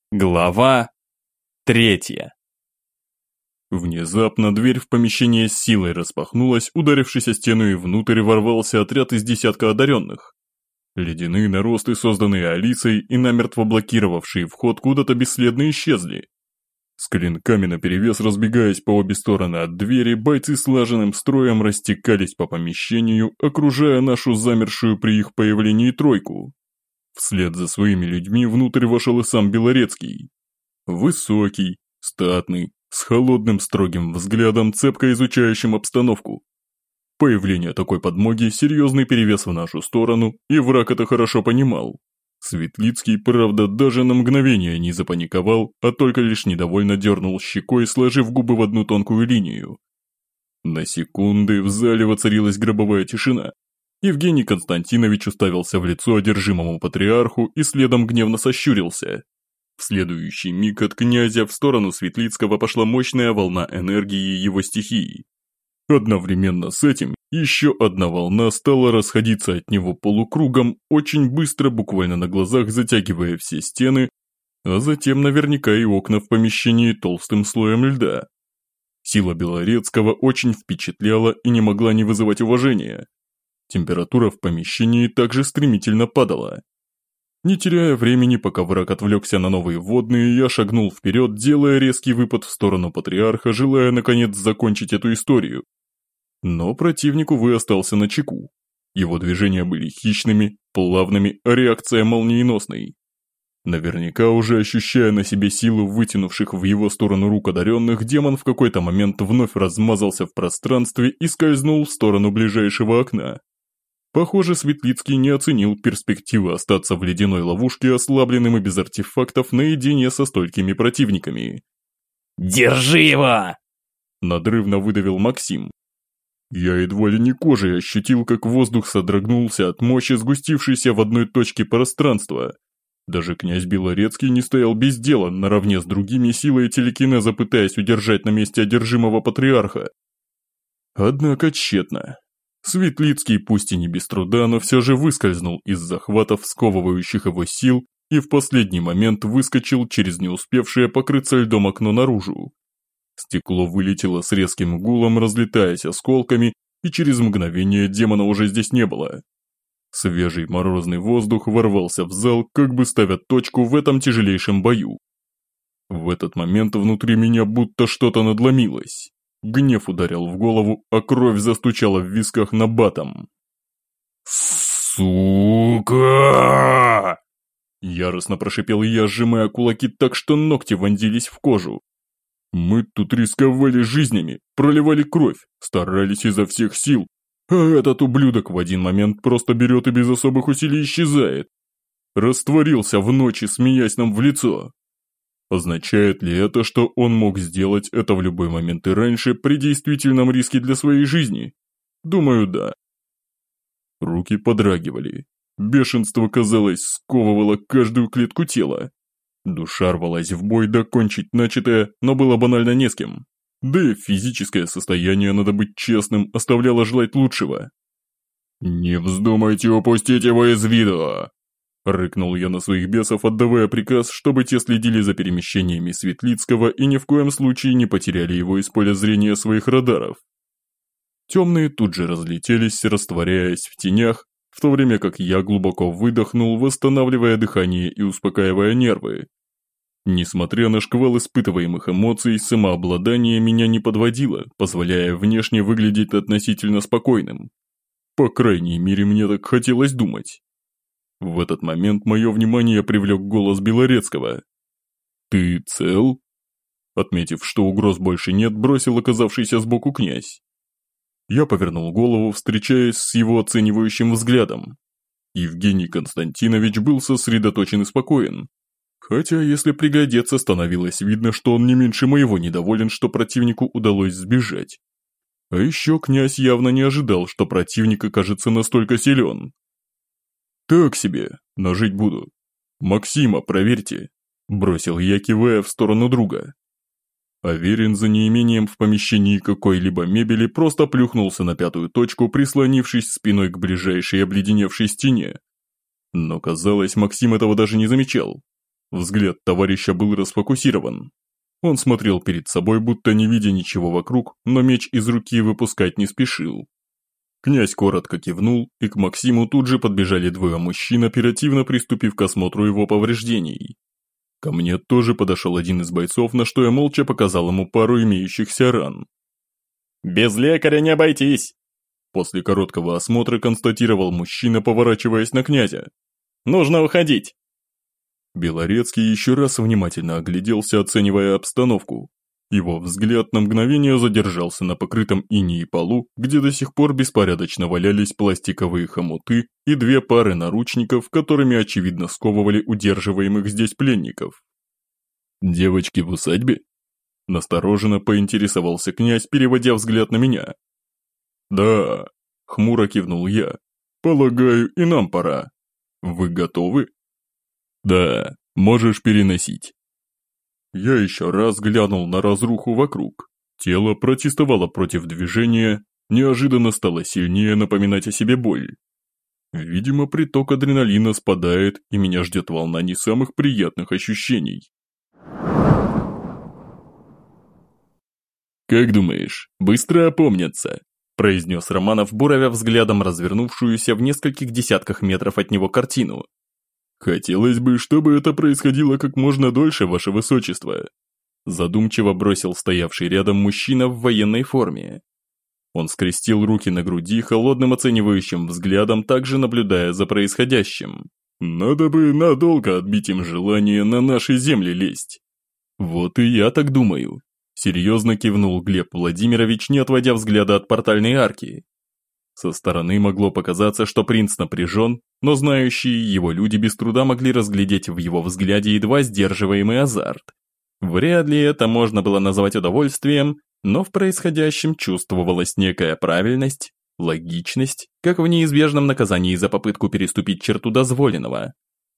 Глава 3. Внезапно дверь в помещение с силой распахнулась, ударившись о стену, и внутрь ворвался отряд из десятка одаренных. Ледяные наросты, созданные Алисой и намертво блокировавшие вход, куда-то бесследно исчезли. С клинками наперевес, разбегаясь по обе стороны от двери, бойцы слаженным строем растекались по помещению, окружая нашу замершую при их появлении тройку. Вслед за своими людьми внутрь вошел и сам Белорецкий. Высокий, статный, с холодным строгим взглядом, цепко изучающим обстановку. Появление такой подмоги – серьезный перевес в нашу сторону, и враг это хорошо понимал. Светлицкий, правда, даже на мгновение не запаниковал, а только лишь недовольно дернул щекой, сложив губы в одну тонкую линию. На секунды в зале воцарилась гробовая тишина. Евгений Константинович уставился в лицо одержимому патриарху и следом гневно сощурился. В следующий миг от князя в сторону Светлицкого пошла мощная волна энергии его стихии. Одновременно с этим еще одна волна стала расходиться от него полукругом, очень быстро, буквально на глазах затягивая все стены, а затем наверняка и окна в помещении толстым слоем льда. Сила Белорецкого очень впечатляла и не могла не вызывать уважения. Температура в помещении также стремительно падала. Не теряя времени, пока враг отвлекся на новые водные, я шагнул вперед, делая резкий выпад в сторону патриарха, желая наконец закончить эту историю. Но противник, увы, остался начеку. Его движения были хищными, плавными, а реакция молниеносной. Наверняка уже ощущая на себе силу вытянувших в его сторону рук одаренных, демон в какой-то момент вновь размазался в пространстве и скользнул в сторону ближайшего окна. Похоже, Светлицкий не оценил перспективы остаться в ледяной ловушке, ослабленным и без артефактов, наедине со столькими противниками. «Держи его!» Надрывно выдавил Максим. Я едва ли не кожей ощутил, как воздух содрогнулся от мощи, сгустившейся в одной точке пространства. Даже князь Белорецкий не стоял без дела, наравне с другими силой телекинеза пытаясь удержать на месте одержимого патриарха. Однако тщетно. Светлицкий, пусть и не без труда, но все же выскользнул из захватов, сковывающих его сил, и в последний момент выскочил через не успевшее покрыться льдом окно наружу. Стекло вылетело с резким гулом, разлетаясь осколками, и через мгновение демона уже здесь не было. Свежий морозный воздух ворвался в зал, как бы ставя точку в этом тяжелейшем бою. В этот момент внутри меня будто что-то надломилось. Гнев ударил в голову, а кровь застучала в висках набатом. «Сука!» Яростно прошипел я, сжимая кулаки так, что ногти вонзились в кожу. Мы тут рисковали жизнями, проливали кровь, старались изо всех сил, а этот ублюдок в один момент просто берет и без особых усилий исчезает. Растворился в ночи, смеясь нам в лицо. Означает ли это, что он мог сделать это в любой момент и раньше при действительном риске для своей жизни? Думаю, да. Руки подрагивали. Бешенство, казалось, сковывало каждую клетку тела. Душа рвалась в бой докончить начатое, но было банально не с кем. Да и физическое состояние, надо быть честным, оставляло желать лучшего. «Не вздумайте упустить его из виду!» Рыкнул я на своих бесов, отдавая приказ, чтобы те следили за перемещениями Светлицкого и ни в коем случае не потеряли его из поля зрения своих радаров. Темные тут же разлетелись, растворяясь в тенях, в то время как я глубоко выдохнул, восстанавливая дыхание и успокаивая нервы. Несмотря на шквал испытываемых эмоций, самообладание меня не подводило, позволяя внешне выглядеть относительно спокойным. По крайней мере, мне так хотелось думать. В этот момент мое внимание привлек голос Белорецкого. «Ты цел?» Отметив, что угроз больше нет, бросил оказавшийся сбоку князь. Я повернул голову, встречаясь с его оценивающим взглядом. Евгений Константинович был сосредоточен и спокоен. Хотя, если приглядеться, становилось видно, что он не меньше моего недоволен, что противнику удалось сбежать. А еще князь явно не ожидал, что противник окажется настолько силен. «Так себе, но жить буду. Максима, проверьте», – бросил я, кивая в сторону друга. Аверин за неимением в помещении какой-либо мебели просто плюхнулся на пятую точку, прислонившись спиной к ближайшей обледеневшей стене. Но казалось, Максим этого даже не замечал. Взгляд товарища был расфокусирован. Он смотрел перед собой, будто не видя ничего вокруг, но меч из руки выпускать не спешил. Князь коротко кивнул, и к Максиму тут же подбежали двое мужчин, оперативно приступив к осмотру его повреждений. Ко мне тоже подошел один из бойцов, на что я молча показал ему пару имеющихся ран. «Без лекаря не обойтись!» После короткого осмотра констатировал мужчина, поворачиваясь на князя. «Нужно уходить!» Белорецкий еще раз внимательно огляделся, оценивая обстановку. Его взгляд на мгновение задержался на покрытом инеей полу, где до сих пор беспорядочно валялись пластиковые хомуты и две пары наручников, которыми очевидно сковывали удерживаемых здесь пленников. «Девочки в усадьбе?» Настороженно поинтересовался князь, переводя взгляд на меня. «Да», — хмуро кивнул я. «Полагаю, и нам пора. Вы готовы?» «Да, можешь переносить». Я еще раз глянул на разруху вокруг. Тело протестовало против движения, неожиданно стало сильнее напоминать о себе боль. Видимо, приток адреналина спадает, и меня ждет волна не самых приятных ощущений. «Как думаешь, быстро опомнятся?» – произнес Романов, буравя взглядом развернувшуюся в нескольких десятках метров от него картину. «Хотелось бы, чтобы это происходило как можно дольше, ваше высочество», – задумчиво бросил стоявший рядом мужчина в военной форме. Он скрестил руки на груди, холодным оценивающим взглядом, также наблюдая за происходящим. «Надо бы надолго отбить им желание на наши земли лезть». «Вот и я так думаю», – серьезно кивнул Глеб Владимирович, не отводя взгляда от портальной арки. Со стороны могло показаться, что принц напряжен, но знающие его люди без труда могли разглядеть в его взгляде едва сдерживаемый азарт. Вряд ли это можно было назвать удовольствием, но в происходящем чувствовалась некая правильность, логичность, как в неизбежном наказании за попытку переступить черту дозволенного.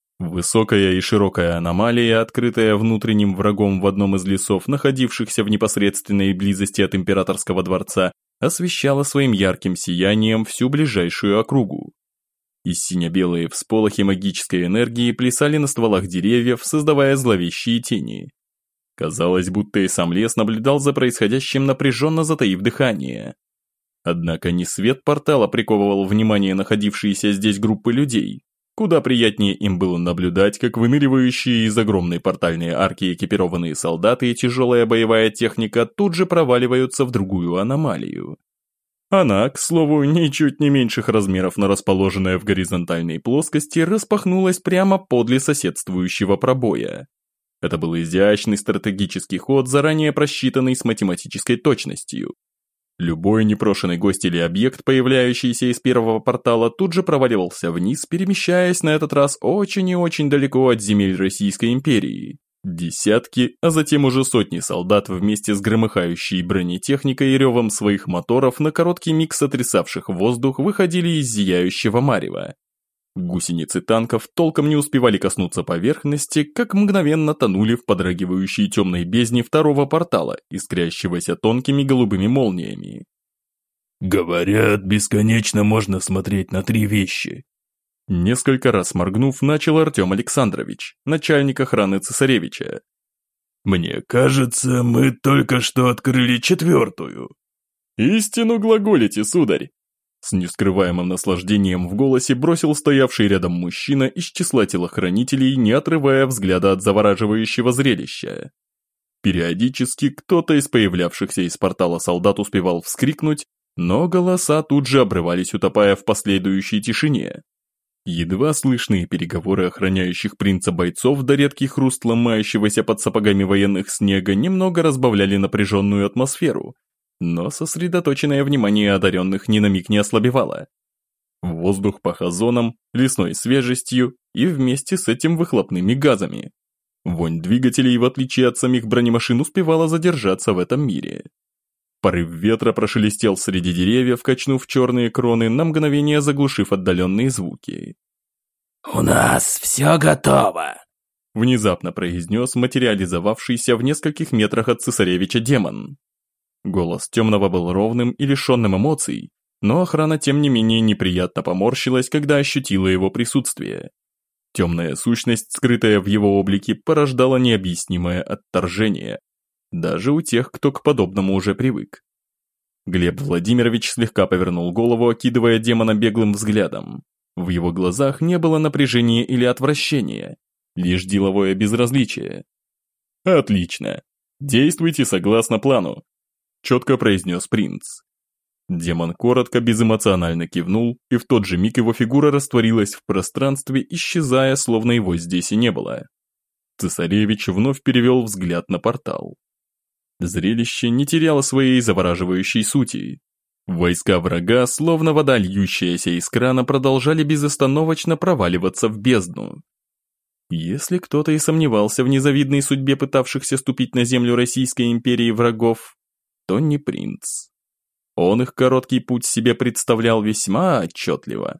Высокая и широкая аномалия, открытая внутренним врагом в одном из лесов, находившихся в непосредственной близости от императорского дворца, освещала своим ярким сиянием всю ближайшую округу. И сине-белые всполохи магической энергии плясали на стволах деревьев, создавая зловещие тени. Казалось, будто и сам лес наблюдал за происходящим, напряженно затаив дыхание. Однако не свет портала приковывал внимание находившиеся здесь группы людей. Куда приятнее им было наблюдать, как выныривающие из огромной портальной арки экипированные солдаты и тяжелая боевая техника тут же проваливаются в другую аномалию. Она, к слову, ничуть не меньших размеров, но расположенная в горизонтальной плоскости, распахнулась прямо подле соседствующего пробоя. Это был изящный стратегический ход, заранее просчитанный с математической точностью. Любой непрошенный гость или объект, появляющийся из первого портала, тут же проваливался вниз, перемещаясь на этот раз очень и очень далеко от земель Российской империи. Десятки, а затем уже сотни солдат вместе с громыхающей бронетехникой и ревом своих моторов, на короткий миг сотрясавших воздух, выходили из зияющего марева. Гусеницы танков толком не успевали коснуться поверхности, как мгновенно тонули в подрагивающей темной бездне второго портала, искрящегося тонкими голубыми молниями. «Говорят, бесконечно можно смотреть на три вещи». Несколько раз моргнув, начал Артем Александрович, начальник охраны цесаревича. «Мне кажется, мы только что открыли четвертую». «Истину глаголите, сударь!» С нескрываемым наслаждением в голосе бросил стоявший рядом мужчина из числа телохранителей, не отрывая взгляда от завораживающего зрелища. Периодически кто-то из появлявшихся из портала солдат успевал вскрикнуть, но голоса тут же обрывались, утопая в последующей тишине. Едва слышные переговоры охраняющих принца бойцов до редкий хруст ломающегося под сапогами военных снега немного разбавляли напряженную атмосферу, но сосредоточенное внимание одаренных ни на миг не ослабевало. Воздух пах озоном, лесной свежестью и вместе с этим выхлопными газами. Вонь двигателей, в отличие от самих бронемашин, успевала задержаться в этом мире. Порыв ветра прошелестел среди деревьев, качнув черные кроны, на мгновение заглушив отдаленные звуки. «У нас все готово!» Внезапно произнес материализовавшийся в нескольких метрах от цесаревича демон. Голос темного был ровным и лишенным эмоций, но охрана тем не менее неприятно поморщилась, когда ощутила его присутствие. Темная сущность, скрытая в его облике, порождала необъяснимое отторжение, даже у тех, кто к подобному уже привык. Глеб Владимирович слегка повернул голову, окидывая демона беглым взглядом. В его глазах не было напряжения или отвращения, лишь деловое безразличие. «Отлично. Действуйте согласно плану», – четко произнес принц. Демон коротко, безэмоционально кивнул, и в тот же миг его фигура растворилась в пространстве, исчезая, словно его здесь и не было. Цесаревич вновь перевел взгляд на портал. Зрелище не теряло своей завораживающей сути. Войска врага, словно вода, льющаяся из крана, продолжали безостановочно проваливаться в бездну. Если кто-то и сомневался в незавидной судьбе пытавшихся ступить на землю Российской империи врагов, то не принц. Он их короткий путь себе представлял весьма отчетливо.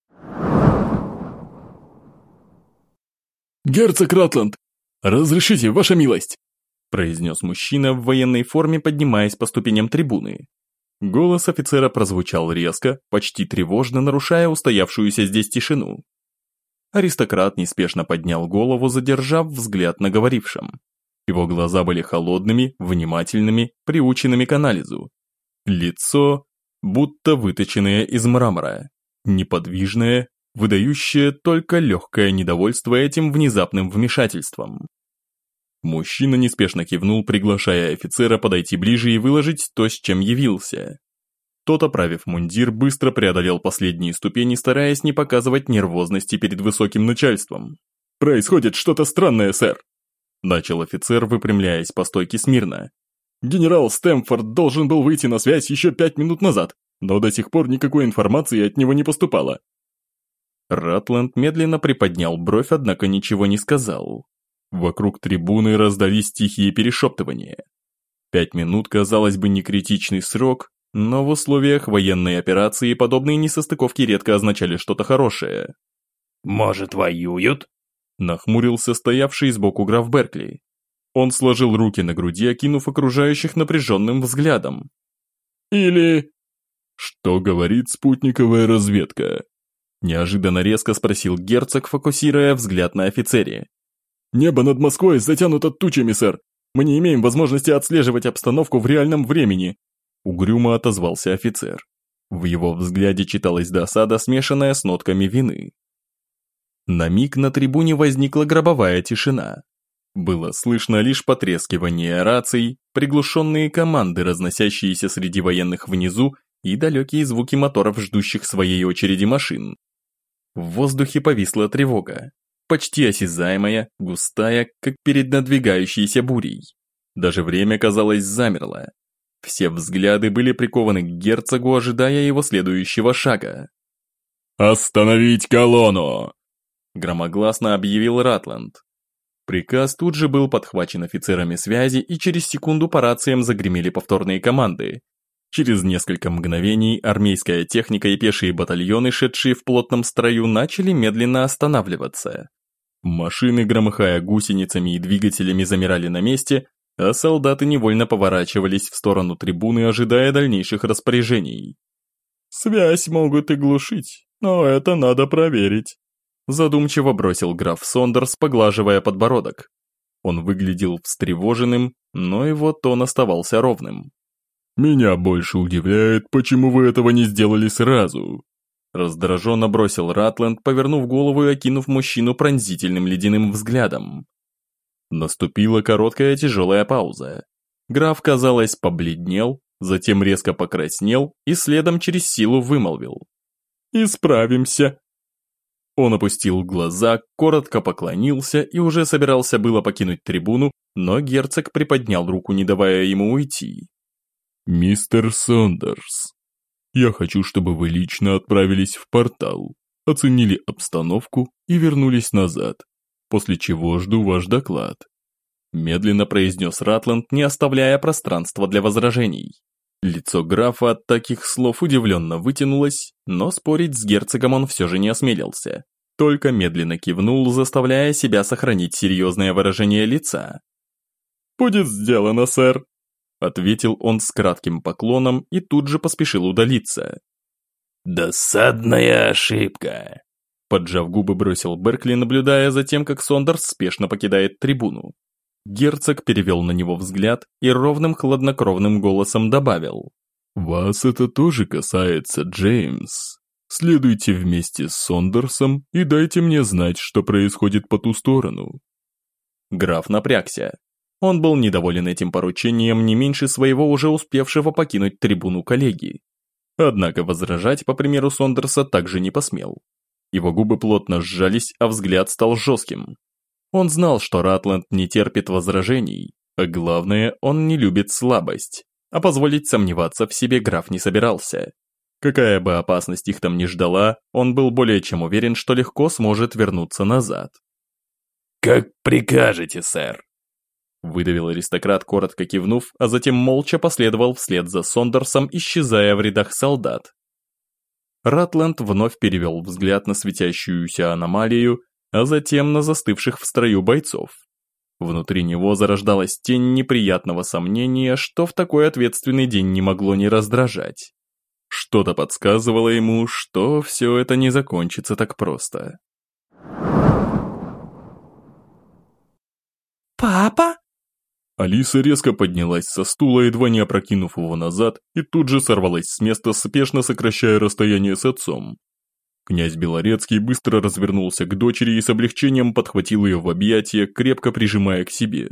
«Герцог Ратланд, разрешите, ваша милость!» произнес мужчина в военной форме, поднимаясь по ступеням трибуны. Голос офицера прозвучал резко, почти тревожно, нарушая устоявшуюся здесь тишину. Аристократ неспешно поднял голову, задержав взгляд на говорившем. Его глаза были холодными, внимательными, приученными к анализу. Лицо, будто выточенное из мрамора, неподвижное, выдающее только легкое недовольство этим внезапным вмешательством. Мужчина неспешно кивнул, приглашая офицера подойти ближе и выложить то, с чем явился. Тот, оправив мундир, быстро преодолел последние ступени, стараясь не показывать нервозности перед высоким начальством. «Происходит что-то странное, сэр», – начал офицер, выпрямляясь по стойке смирно. «Генерал Стэмфорд должен был выйти на связь еще 5 минут назад, но до сих пор никакой информации от него не поступало». Ратланд медленно приподнял бровь, однако ничего не сказал. Вокруг трибуны раздались тихие перешептывания. 5 минут, казалось бы, не критичный срок, но в условиях военной операции подобные несостыковки редко означали что-то хорошее. «Может, воюют?» – нахмурился стоявший сбоку граф Беркли. Он сложил руки на груди, окинув окружающих напряженным взглядом. «Или...» «Что говорит спутниковая разведка?» – неожиданно резко спросил герцог, фокусируя взгляд на офицере. «Небо над Москвой затянуто тучами, сэр. Мы не имеем возможности отслеживать обстановку в реальном времени», – угрюмо отозвался офицер. В его взгляде читалась досада, смешанная с нотками вины. На миг на трибуне возникла гробовая тишина. Было слышно лишь потрескивание раций, приглушенные команды, разносящиеся среди военных внизу, и далекие звуки моторов, ждущих своей очереди машин. В воздухе повисла тревога. Почти осязаемая, густая, как перед надвигающейся бурей. Даже время, казалось, замерло. Все взгляды были прикованы к герцогу, ожидая его следующего шага. «Остановить колонну!» громогласно объявил Ратланд. Приказ тут же был подхвачен офицерами связи, и через секунду по рациям загремели повторные команды. Через несколько мгновений армейская техника и пешие батальоны, шедшие в плотном строю, начали медленно останавливаться. Машины, громыхая гусеницами и двигателями, замирали на месте, а солдаты невольно поворачивались в сторону трибуны, ожидая дальнейших распоряжений. «Связь могут и глушить, но это надо проверить», задумчиво бросил граф Сондерс, поглаживая подбородок. Он выглядел встревоженным, но его тон оставался ровным. «Меня больше удивляет, почему вы этого не сделали сразу», раздраженно бросил Ратланд, повернув голову и окинув мужчину пронзительным ледяным взглядом. Наступила короткая тяжелая пауза. Граф, казалось, побледнел, затем резко покраснел и следом через силу вымолвил. «Исправимся». Он опустил глаза, коротко поклонился и уже собирался было покинуть трибуну, но герцог приподнял руку, не давая ему уйти. «Мистер Сондерс, я хочу, чтобы вы лично отправились в портал, оценили обстановку и вернулись назад, после чего жду ваш доклад», медленно произнес Ратланд, не оставляя пространства для возражений. Лицо графа от таких слов удивленно вытянулось, но спорить с герцогом он все же не осмелился, только медленно кивнул, заставляя себя сохранить серьезное выражение лица. «Будет сделано, сэр», ответил он с кратким поклоном и тут же поспешил удалиться. «Досадная ошибка», Поджав губы, бросил Беркли, наблюдая за тем, как Сондерс спешно покидает трибуну. Герцог перевел на него взгляд и ровным хладнокровным голосом добавил: «Вас это тоже касается, Джеймс. Следуйте вместе с Сондерсом и дайте мне знать, что происходит по ту сторону». Граф напрягся. Он был недоволен этим поручением не меньше своего уже успевшего покинуть трибуну коллеги. Однако возражать, по примеру Сондерса, также не посмел. Его губы плотно сжались, а взгляд стал жестким. Он знал, что Ратланд не терпит возражений, а главное, он не любит слабость, а позволить сомневаться в себе граф не собирался. Какая бы опасность их там ни ждала, он был более чем уверен, что легко сможет вернуться назад. «Как прикажете, сэр», – выдавил аристократ, коротко кивнув, а затем молча последовал вслед за Сондерсом, исчезая в рядах солдат. Ратланд вновь перевел взгляд на светящуюся аномалию, а затем на застывших в строю бойцов. Внутри него зарождалась тень неприятного сомнения, что в такой ответственный день не могло не раздражать. Что-то подсказывало ему, что все это не закончится так просто. «Папа?» Алиса резко поднялась со стула, едва не опрокинув его назад, и тут же сорвалась с места, спешно сокращая расстояние с отцом. Князь Белорецкий быстро развернулся к дочери и с облегчением подхватил ее в объятия, крепко прижимая к себе.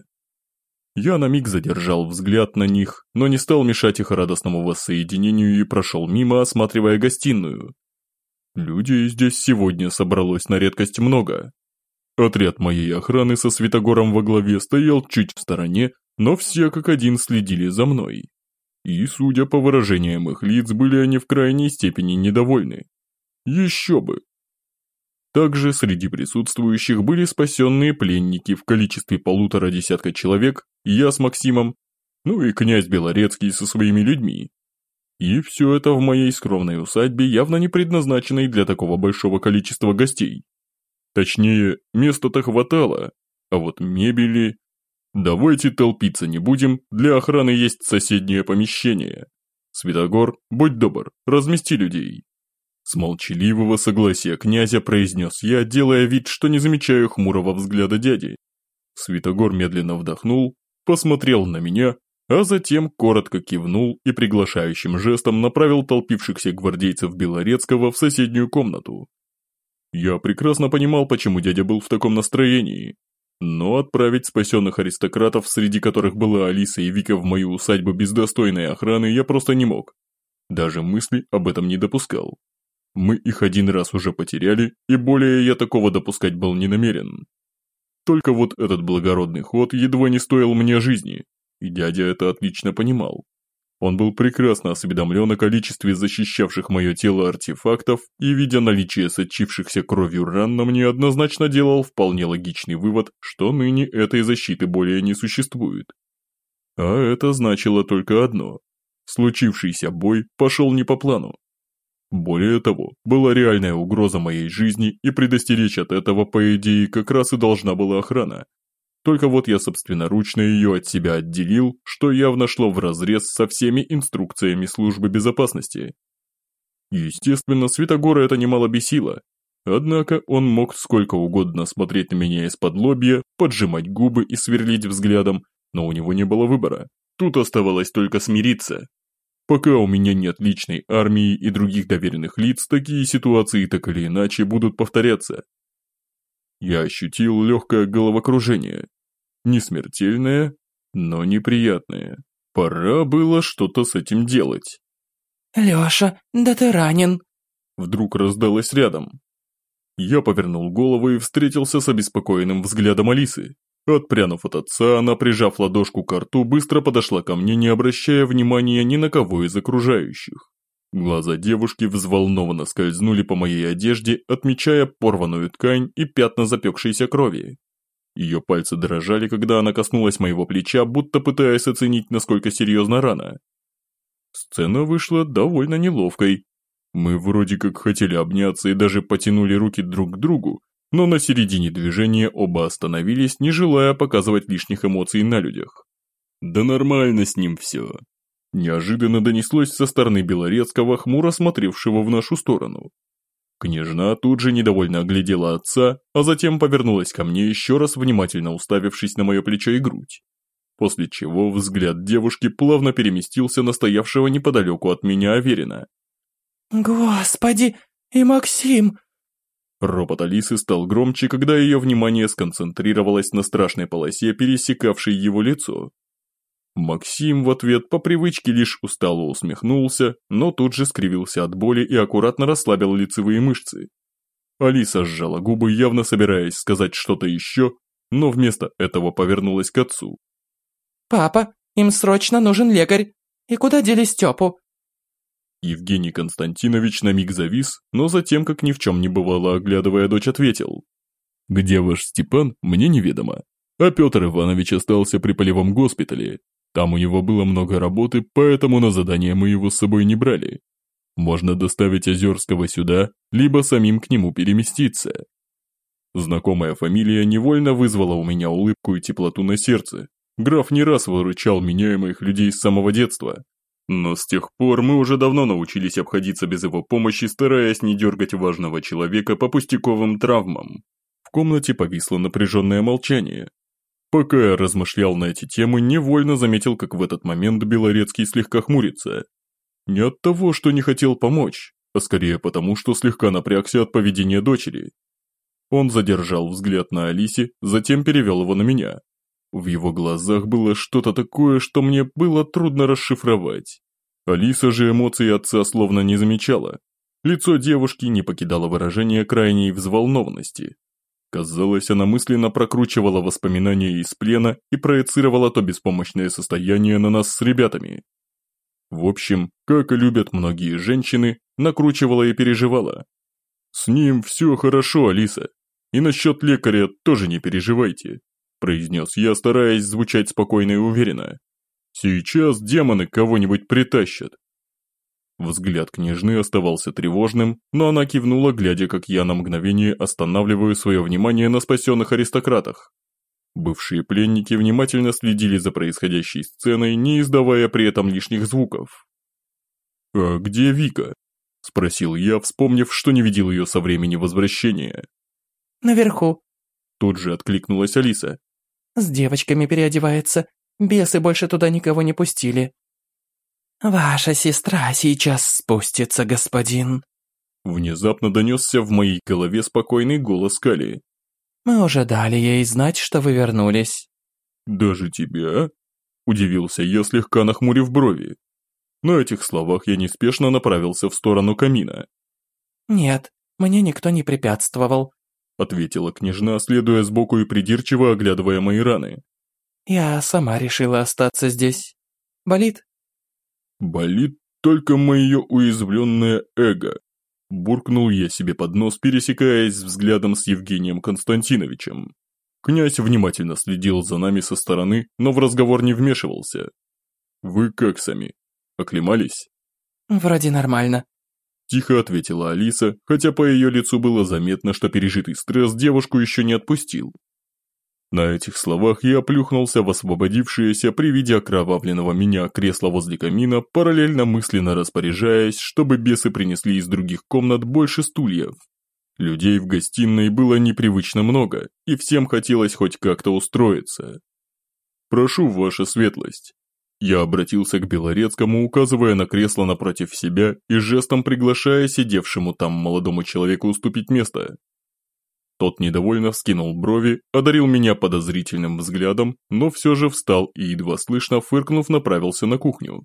Я на миг задержал взгляд на них, но не стал мешать их радостному воссоединению и прошел мимо, осматривая гостиную. Людей здесь сегодня собралось на редкость много. Отряд моей охраны со Святогором во главе стоял чуть в стороне, но все как один следили за мной. И, судя по выражениям их лиц, были они в крайней степени недовольны. Еще бы! Также среди присутствующих были спасенные пленники в количестве 1,5 десятка человек, я с Максимом, ну и князь Белорецкий со своими людьми. И все это в моей скромной усадьбе, явно не предназначенной для такого большого количества гостей. Точнее, места-то хватало, а вот мебели... Давайте толпиться не будем, для охраны есть соседнее помещение. Святогор, будь добр, размести людей. С молчаливого согласия князя произнес я, делая вид, что не замечаю хмурого взгляда дяди. Святогор медленно вдохнул, посмотрел на меня, а затем коротко кивнул и приглашающим жестом направил толпившихся гвардейцев Белорецкого в соседнюю комнату. Я прекрасно понимал, почему дядя был в таком настроении, но отправить спасенных аристократов, среди которых была Алиса и Вика, в мою усадьбу без достойной охраны я просто не мог. Даже мысли об этом не допускал. Мы их один раз уже потеряли, и более я такого допускать был не намерен. Только вот этот благородный ход едва не стоил мне жизни, и дядя это отлично понимал. Он был прекрасно осведомлен о количестве защищавших мое тело артефактов и, видя наличие сочившихся кровью ран на мне, однозначно делал вполне логичный вывод, что ныне этой защиты более не существует. А это значило только одно – случившийся бой пошел не по плану. Более того, была реальная угроза моей жизни, и предостеречь от этого, по идее, как раз и должна была охрана. Только вот я собственноручно ее от себя отделил, что явно шло вразрез со всеми инструкциями службы безопасности. Естественно, Святогора это немало бесило. Однако он мог сколько угодно смотреть на меня из-под лобья, поджимать губы и сверлить взглядом, но у него не было выбора. Тут оставалось только смириться. Пока у меня нет личной армии и других доверенных лиц, такие ситуации так или иначе будут повторяться. Я ощутил легкое головокружение. Не смертельное, но неприятное. Пора было что-то с этим делать. «Леша, да ты ранен!» Вдруг раздалось рядом. Я повернул голову и встретился с обеспокоенным взглядом Алисы. Отпрянув от отца, она, прижав ладошку к рту, быстро подошла ко мне, не обращая внимания ни на кого из окружающих. Глаза девушки взволнованно скользнули по моей одежде, отмечая порванную ткань и пятна запекшейся крови. Ее пальцы дрожали, когда она коснулась моего плеча, будто пытаясь оценить, насколько серьезна рана. Сцена вышла довольно неловкой. Мы вроде как хотели обняться и даже потянули руки друг к другу, но на середине движения оба остановились, не желая показывать лишних эмоций на людях. Да нормально с ним все. Неожиданно донеслось со стороны Белорецкого, хмуро смотревшего в нашу сторону. Княжна тут же недовольно оглядела отца, а затем повернулась ко мне еще раз, внимательно уставившись на мое плечо и грудь. После чего взгляд девушки плавно переместился на стоявшего неподалеку от меня Аверина. «Господи, и Максим!» Ропот Алисы стал громче, когда ее внимание сконцентрировалось на страшной полосе, пересекавшей его лицо. Максим в ответ по привычке лишь устало усмехнулся, но тут же скривился от боли и аккуратно расслабил лицевые мышцы. Алиса сжала губы, явно собираясь сказать что-то еще, но вместо этого повернулась к отцу. «Папа, им срочно нужен лекарь. И куда дели Степу?» Евгений Константинович на миг завис, но затем, как ни в чем не бывало, оглядывая дочь, ответил. «Где ваш Степан, мне неведомо. А Петр Иванович остался при полевом госпитале. Там у него было много работы, поэтому на задание мы его с собой не брали. Можно доставить Озерского сюда, либо самим к нему переместиться». Знакомая фамилия невольно вызвала у меня улыбку и теплоту на сердце. Граф не раз выручал меня и моих людей с самого детства. Но с тех пор мы уже давно научились обходиться без его помощи, стараясь не дергать важного человека по пустяковым травмам. В комнате повисло напряженное молчание. Пока я размышлял на эти темы, невольно заметил, как в этот момент Белорецкий слегка хмурится. Не от того, что не хотел помочь, а скорее потому, что слегка напрягся от поведения дочери. Он задержал взгляд на Алисе, затем перевел его на меня. В его глазах было что-то такое, что мне было трудно расшифровать. Алиса же эмоций отца словно не замечала. Лицо девушки не покидало выражение крайней взволнованности. Казалось, она мысленно прокручивала воспоминания из плена и проецировала то беспомощное состояние на нас с ребятами. В общем, как и любят многие женщины, накручивала и переживала. «С ним все хорошо, Алиса. И насчет лекаря тоже не переживайте», произнес я, стараясь звучать спокойно и уверенно. «Сейчас демоны кого-нибудь притащат». Взгляд княжны оставался тревожным, но она кивнула, глядя, как я на мгновение останавливаю свое внимание на спасенных аристократах. Бывшие пленники внимательно следили за происходящей сценой, не издавая при этом лишних звуков. «А где Вика?» – спросил я, вспомнив, что не видел ее со времени возвращения. «Наверху», – тут же откликнулась Алиса. с девочками переодевается. Бесы больше туда никого не пустили». «Ваша сестра сейчас спустится, господин». Внезапно донесся в моей голове спокойный голос Кали. «Мы уже дали ей знать, что вы вернулись». «Даже тебя?» – удивился я, слегка нахмурив брови. На этих словах я неспешно направился в сторону камина. «Нет, мне никто не препятствовал», – ответила княжна, следуя сбоку и придирчиво оглядывая мои раны. «Я сама решила остаться здесь. Болит?» «Болит только мое уязвленное эго», – буркнул я себе под нос, пересекаясь взглядом с Евгением Константиновичем. Князь внимательно следил за нами со стороны, но в разговор не вмешивался. «Вы как сами? Оклемались?» «Вроде нормально». Тихо ответила Алиса, хотя по ее лицу было заметно, что пережитый стресс девушку еще не отпустил. На этих словах я плюхнулся в освободившееся при виде окровавленного меня кресло возле камина, параллельно мысленно распоряжаясь, чтобы бесы принесли из других комнат больше стульев. Людей в гостиной было непривычно много, и всем хотелось хоть как-то устроиться. «Прошу, ваша светлость». Я обратился к Белорецкому, указывая на кресло напротив себя и жестом приглашая сидевшему там молодому человеку уступить место. Тот недовольно вскинул брови, одарил меня подозрительным взглядом, но все же встал и, едва слышно фыркнув, направился на кухню.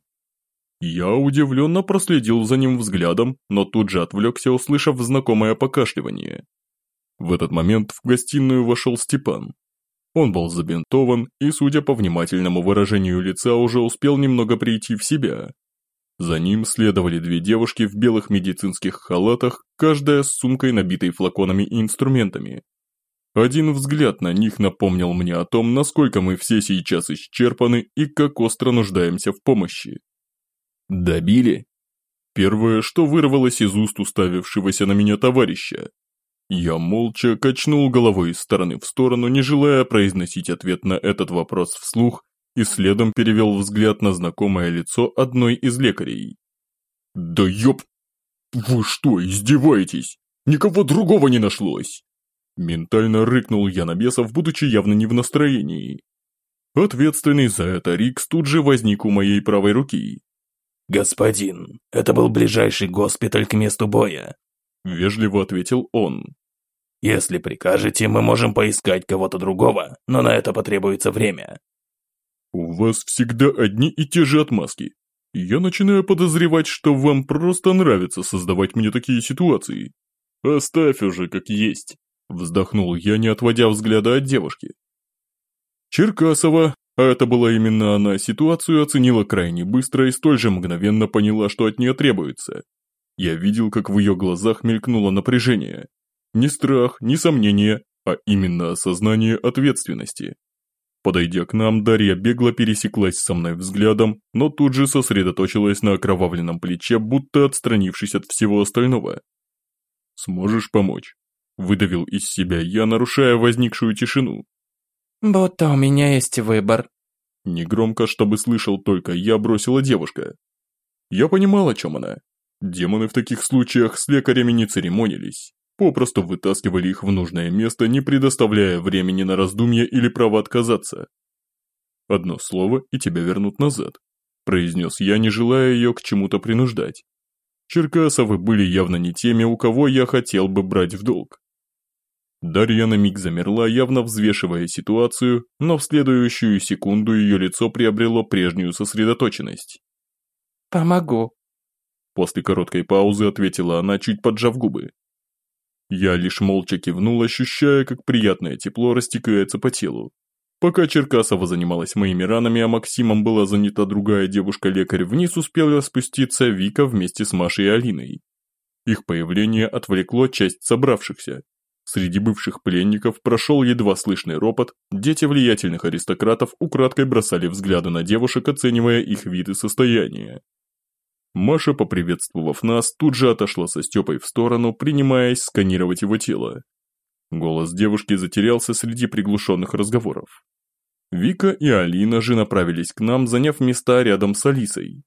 Я удивленно проследил за ним взглядом, но тут же отвлекся, услышав знакомое покашливание. В этот момент в гостиную вошел Степан. Он был забинтован и, судя по внимательному выражению лица, уже успел немного прийти в себя. За ним следовали две девушки в белых медицинских халатах, каждая с сумкой, набитой флаконами и инструментами. Один взгляд на них напомнил мне о том, насколько мы все сейчас исчерпаны и как остро нуждаемся в помощи. «Добили?» Первое, что вырвалось из уст уставившегося на меня товарища. Я молча качнул головой из стороны в сторону, не желая произносить ответ на этот вопрос вслух, и следом перевел взгляд на знакомое лицо одной из лекарей. «Да ёп! Вы что, издеваетесь? Никого другого не нашлось!» Ментально рыкнул я на бесов, будучи явно не в настроении. Ответственный за это Рикс тут же возник у моей правой руки. «Господин, это был ближайший госпиталь к месту боя», – вежливо ответил он. «Если прикажете, мы можем поискать кого-то другого, но на это потребуется время». «У вас всегда одни и те же отмазки. Я начинаю подозревать, что вам просто нравится создавать мне такие ситуации. Оставь уже как есть», – вздохнул я, не отводя взгляда от девушки. Черкасова, а это была именно она, ситуацию оценила крайне быстро и столь же мгновенно поняла, что от нее требуется. Я видел, как в ее глазах мелькнуло напряжение. Не страх, не сомнение, а именно осознание ответственности. Подойдя к нам, Дарья бегло пересеклась со мной взглядом, но тут же сосредоточилась на окровавленном плече, будто отстранившись от всего остального. «Сможешь помочь?» – выдавил из себя я, нарушая возникшую тишину. «Будто у меня есть выбор». Негромко, чтобы слышал только я, бросила девушка. Я понимал, о чем она. Демоны в таких случаях с лекарями не церемонились. Попросту вытаскивали их в нужное место, не предоставляя времени на раздумья или право отказаться. «Одно слово, и тебя вернут назад», – произнес я, не желая ее к чему-то принуждать. Черкасовы были явно не теми, у кого я хотел бы брать в долг. Дарья на миг замерла, явно взвешивая ситуацию, но в следующую секунду ее лицо приобрело прежнюю сосредоточенность. «Помогу», – после короткой паузы ответила она, чуть поджав губы. Я лишь молча кивнул, ощущая, как приятное тепло растекается по телу. Пока Черкасова занималась моими ранами, а Максимом была занята другая девушка-лекарь, вниз успела спуститься Вика вместе с Машей и Алиной. Их появление отвлекло часть собравшихся. Среди бывших пленников прошел едва слышный ропот, дети влиятельных аристократов украдкой бросали взгляды на девушек, оценивая их вид и состояние. Маша, поприветствовав нас, тут же отошла со Степой в сторону, принимаясь сканировать его тело. Голос девушки затерялся среди приглушенных разговоров. Вика и Алина же направились к нам, заняв места рядом с Алисой.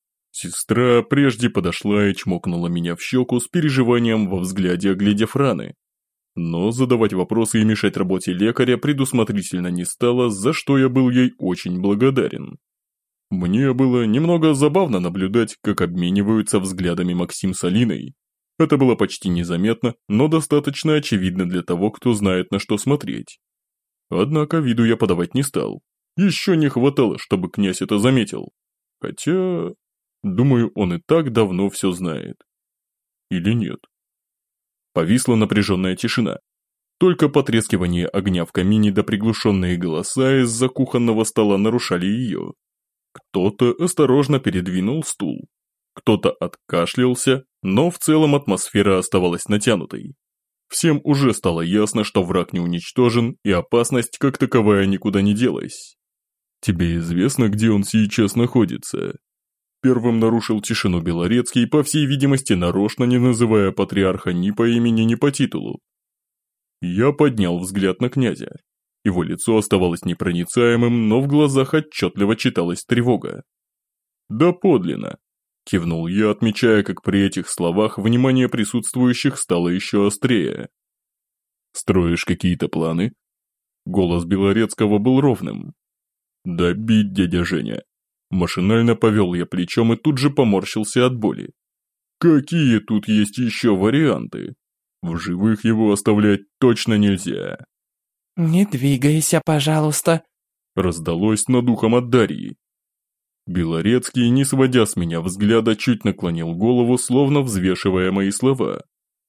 Сестра прежде подошла и чмокнула меня в щеку с переживанием во взгляде, оглядев раны. Но задавать вопросы и мешать работе лекаря предусмотрительно не стала, за что я был ей очень благодарен. Мне было немного забавно наблюдать, как обмениваются взглядами Максим с Алиной. Это было почти незаметно, но достаточно очевидно для того, кто знает, на что смотреть. Однако виду я подавать не стал. Еще не хватало, чтобы князь это заметил. Хотя, думаю, он и так давно все знает. Или нет? Повисла напряженная тишина. Только потрескивание огня в камине да приглушенные голоса из-за кухонного стола нарушали ее. Кто-то осторожно передвинул стул. Кто-то откашлялся, но в целом атмосфера оставалась натянутой. Всем уже стало ясно, что враг не уничтожен, и опасность как таковая никуда не делась. «Тебе известно, где он сейчас находится?» Первым нарушил тишину Белорецкий, по всей видимости, нарочно не называя патриарха ни по имени, ни по титулу. Я поднял взгляд на князя. Его лицо оставалось непроницаемым, но в глазах отчетливо читалась тревога. «Да подлинно!» – кивнул я, отмечая, как при этих словах внимание присутствующих стало еще острее. «Строишь какие-то планы?» Голос Белорецкого был ровным. «Добить, дядя Женя!» Машинально повел я плечом и тут же поморщился от боли. «Какие тут есть еще варианты? В живых его оставлять точно нельзя!» «Не двигайся, пожалуйста», – раздалось над ухом от Дарьи. Белорецкий, не сводя с меня взгляда, чуть наклонил голову, словно взвешивая мои слова.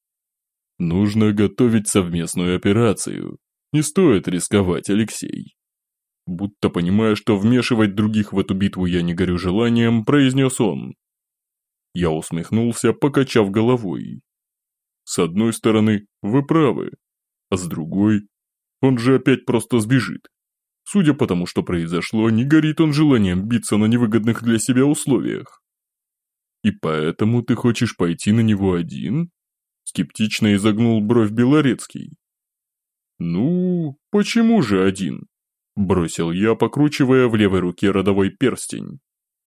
«Нужно готовить совместную операцию. Не стоит рисковать, Алексей». Будто понимая, что вмешивать других в эту битву я не горю желанием, произнес он. Я усмехнулся, покачав головой. С одной стороны, вы правы, а с другой, он же опять просто сбежит. Судя по тому, что произошло, не горит он желанием биться на невыгодных для себя условиях. И поэтому ты хочешь пойти на него один? Скептично изогнул бровь Белорецкий. Ну, почему же один? Бросил я, покручивая в левой руке родовой перстень.